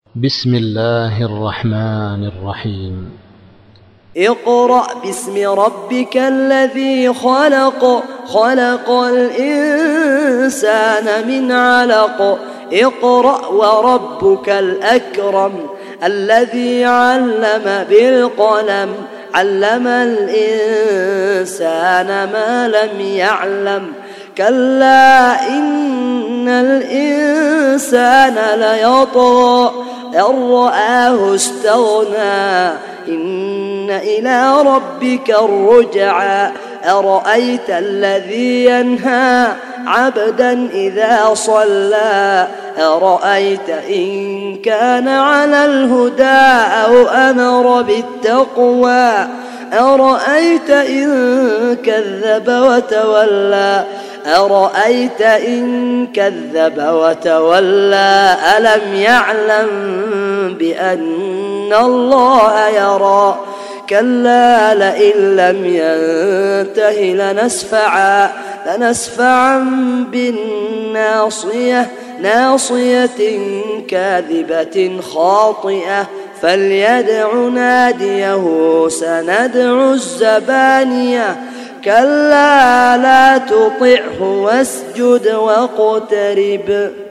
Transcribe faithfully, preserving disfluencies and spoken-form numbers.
بسم الله الرحمن الرحيم. اقرأ باسم ربك الذي خلق خلق الإنسان من علق اقرأ وربك الأكرم الذي علم بالقلم علم الإنسان ما لم يعلم كلا إن الإنسان ليطغى أن رآه استغنى إن إلى ربك الرجعى أرأيت الذي ينهى عبدا إذا صلى أرأيت إن كان على الهدى أو أمر بالتقوى أرأيت إن كذب وتولى أرأيت إن كذب وتولى ألم يعلم بأن الله يرى كلا لئن لم ينته لنسفعا لنسفعا بالناصية ناصية كاذبة خاطئة فليدع ناديه سندع الزبانية كلا لا تطعه واسجد واقترب.